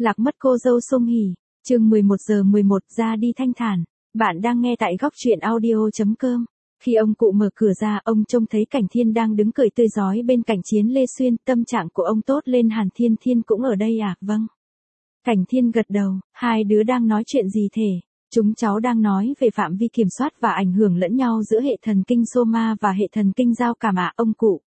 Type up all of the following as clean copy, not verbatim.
Lạc mất cô dâu Song Hỷ, chương 11:11 ra đi thanh thản. Bạn đang nghe tại góc truyện audio.com. Khi ông cụ mở cửa ra, ông trông thấy Cảnh Thiên đang đứng cười tươi rói bên cạnh Chiến Lê Xuyên. Tâm trạng của ông tốt lên hẳn. Thiên Thiên cũng ở đây à? Vâng. Cảnh Thiên gật đầu. Hai đứa đang nói chuyện gì thế? Chúng cháu đang nói về phạm vi kiểm soát và ảnh hưởng lẫn nhau giữa hệ thần kinh soma và hệ thần kinh giao cảm ạ, ông cụ.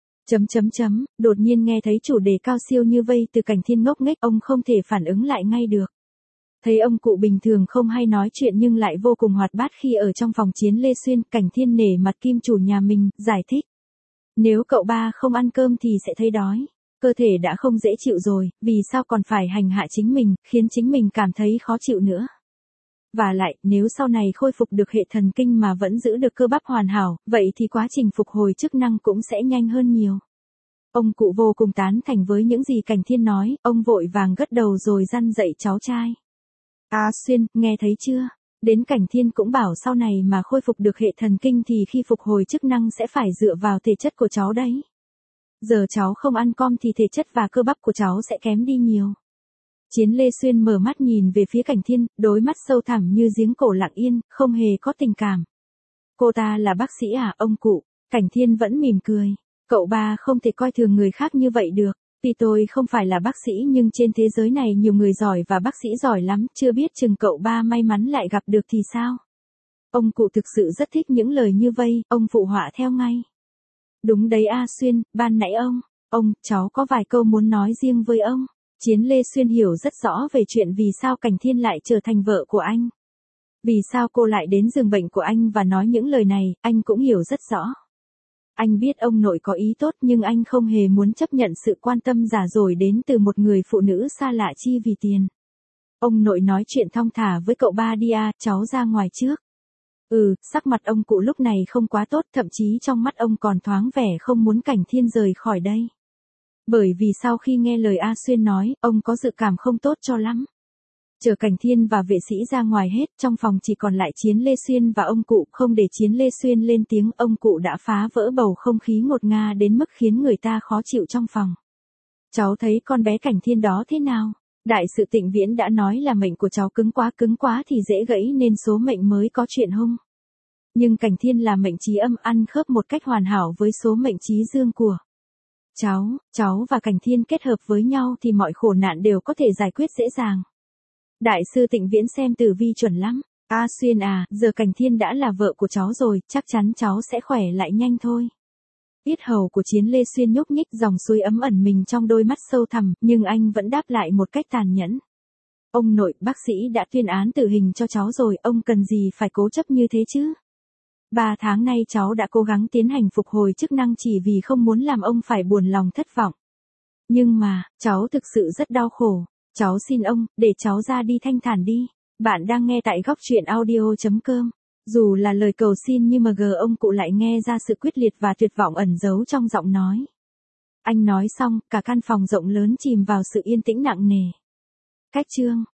Đột nhiên nghe thấy chủ đề cao siêu như vây từ Cảnh Thiên ngốc nghếch, ông không thể phản ứng lại ngay được. Thấy ông cụ bình thường không hay nói chuyện nhưng lại vô cùng hoạt bát khi ở trong phòng Chiến Lê Xuyên, Cảnh Thiên nể mặt kim chủ nhà mình, giải thích. Nếu cậu ba không ăn cơm thì sẽ thấy đói. Cơ thể đã không dễ chịu rồi, vì sao còn phải hành hạ chính mình, khiến chính mình cảm thấy khó chịu nữa. Và lại, nếu sau này khôi phục được hệ thần kinh mà vẫn giữ được cơ bắp hoàn hảo, vậy thì quá trình phục hồi chức năng cũng sẽ nhanh hơn nhiều. Ông cụ vô cùng tán thành với những gì Cảnh Thiên nói, ông vội vàng gật đầu rồi răn dạy cháu trai. Xuyên, nghe thấy chưa? Đến Cảnh Thiên cũng bảo sau này mà khôi phục được hệ thần kinh thì khi phục hồi chức năng sẽ phải dựa vào thể chất của cháu đấy. Giờ cháu không ăn cơm thì thể chất và cơ bắp của cháu sẽ kém đi nhiều. Chiến Lê Xuyên mở mắt nhìn về phía Cảnh Thiên, đôi mắt sâu thẳm như giếng cổ lặng yên, không hề có tình cảm. Cô ta là bác sĩ à, ông cụ? Cảnh Thiên vẫn mỉm cười. Cậu ba không thể coi thường người khác như vậy được. Tuy tôi không phải là bác sĩ nhưng trên thế giới này nhiều người giỏi và bác sĩ giỏi lắm, chưa biết chừng cậu ba may mắn lại gặp được thì sao? Ông cụ thực sự rất thích những lời như vây, ông phụ họa theo ngay. Đúng đấy Xuyên, ban nãy cháu có vài câu muốn nói riêng với ông. Chiến Lê Xuyên hiểu rất rõ về chuyện vì sao Cảnh Thiên lại trở thành vợ của anh. Vì sao cô lại đến giường bệnh của anh và nói những lời này, anh cũng hiểu rất rõ. Anh biết ông nội có ý tốt nhưng anh không hề muốn chấp nhận sự quan tâm giả dối đến từ một người phụ nữ xa lạ chi vì tiền. Ông nội nói chuyện thong thả với cậu ba đi cháu ra ngoài trước. Sắc mặt ông cụ lúc này không quá tốt, thậm chí trong mắt ông còn thoáng vẻ không muốn Cảnh Thiên rời khỏi đây. Bởi vì sau khi nghe lời Xuyên nói, ông có dự cảm không tốt cho lắm. Chờ Cảnh Thiên và vệ sĩ ra ngoài hết, trong phòng chỉ còn lại Chiến Lê Xuyên và ông cụ. Không để Chiến Lê Xuyên lên tiếng, ông cụ đã phá vỡ bầu không khí ngột ngà đến mức khiến người ta khó chịu trong phòng. Cháu thấy con bé Cảnh Thiên đó thế nào? Đại sự Tịnh Viễn đã nói là mệnh của cháu cứng quá thì dễ gãy nên số mệnh mới có chuyện hung. Nhưng Cảnh Thiên là mệnh trí âm, ăn khớp một cách hoàn hảo với số mệnh trí dương của cháu và Cảnh Thiên kết hợp với nhau thì mọi khổ nạn đều có thể giải quyết dễ dàng. Đại sư Tịnh Viễn xem tử vi chuẩn lắm. Xuyên giờ Cảnh Thiên đã là vợ của cháu rồi, chắc chắn cháu sẽ khỏe lại nhanh thôi. Yết hầu của Chiến Lê Xuyên nhúc nhích, dòng suối ấm ẩn mình trong đôi mắt sâu thẳm, nhưng anh vẫn đáp lại một cách tàn nhẫn. Ông nội, bác sĩ đã tuyên án tử hình cho cháu rồi, ông cần gì phải cố chấp như thế chứ? 3 tháng nay cháu đã cố gắng tiến hành phục hồi chức năng chỉ vì không muốn làm ông phải buồn lòng thất vọng. Nhưng mà, cháu thực sự rất đau khổ. Cháu xin ông, để cháu ra đi thanh thản đi. Bạn đang nghe tại góc truyện audio.com. Dù là lời cầu xin nhưng mà ông cụ lại nghe ra sự quyết liệt và tuyệt vọng ẩn giấu trong giọng nói. Anh nói xong, cả căn phòng rộng lớn chìm vào sự yên tĩnh nặng nề. Cách chương